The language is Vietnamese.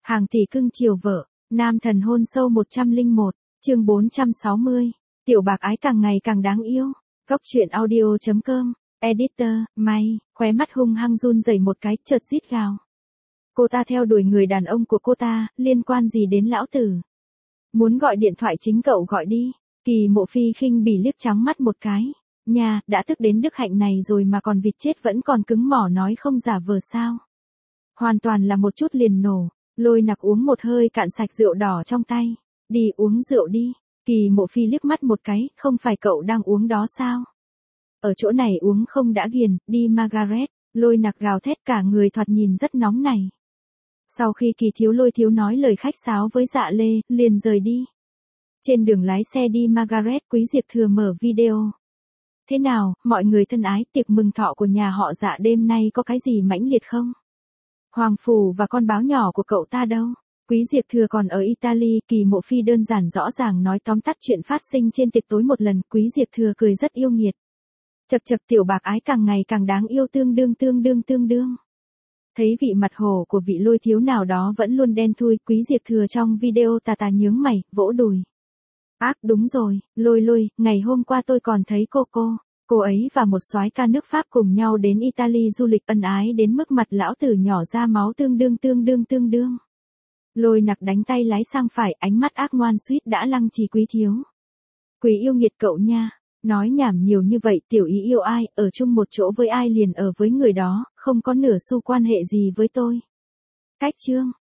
Hàng tỷ cưng chiều vợ, nam thần hôn sâu 101, chương 460. Tiểu bạc ái càng ngày càng đáng yêu. Góc truyện audio.com, editor, May, khóe mắt hung hăng run rẩy một cái, chợt rít gào. Cô ta theo đuổi người đàn ông của cô ta, liên quan gì đến lão tử? Muốn gọi điện thoại chính cậu gọi đi. Kỳ Mộ Phi khinh bỉ liếc trắng mắt một cái. Nha, đã thức đến đức hạnh này rồi mà còn vịt chết vẫn còn cứng mỏ nói không giả vờ sao? Hoàn toàn là một chút liền nổ. Lôi Nặc uống một hơi cạn sạch rượu đỏ trong tay. Đi uống rượu đi. Kỳ Mộ Phi liếc mắt một cái, không phải cậu đang uống đó sao? Ở chỗ này uống không đã ghiền, đi Margaret. Lôi Nặc gào thét, cả người thoạt nhìn rất nóng này. Sau khi Kỳ Lôi Thiếu nói lời khách sáo với Dạ Lê, liền rời đi. Trên đường lái xe đi Margaret, Quý Diệp Thừa mở video. Thế nào, mọi người thân ái, tiệc mừng thọ của nhà họ Dạ đêm nay có cái gì mãnh liệt không? Hoàng Phủ và con báo nhỏ của cậu ta đâu? Quý Diệp Thừa còn ở Italy. Kỳ Mộ Phi đơn giản rõ ràng nói tóm tắt chuyện phát sinh trên tiệc tối một lần. Quý Diệp Thừa cười rất yêu nghiệt. Chật chật, tiểu bạc ái càng ngày càng đáng yêu, tương đương. Thấy vị mặt hồ của vị Lôi Thiếu nào đó vẫn luôn đen thui. Quý Diệp Thừa trong video tà nhướng mày, vỗ đùi. Ác, đúng rồi, Lôi, ngày hôm qua tôi còn thấy cô ấy và một soái ca nước Pháp cùng nhau đến Italy du lịch, ân ái đến mức mặt lão tử nhỏ ra máu, tương đương. Lôi Nặc đánh tay lái sang phải, ánh mắt ác ngoan suýt đã lăng trì Quý Thiếu. Quý yêu nghiệt cậu nha, nói nhảm nhiều như vậy, tiểu ý yêu ai, ở chung một chỗ với ai liền ở với người đó, không có nửa xu quan hệ gì với tôi. Cách chương,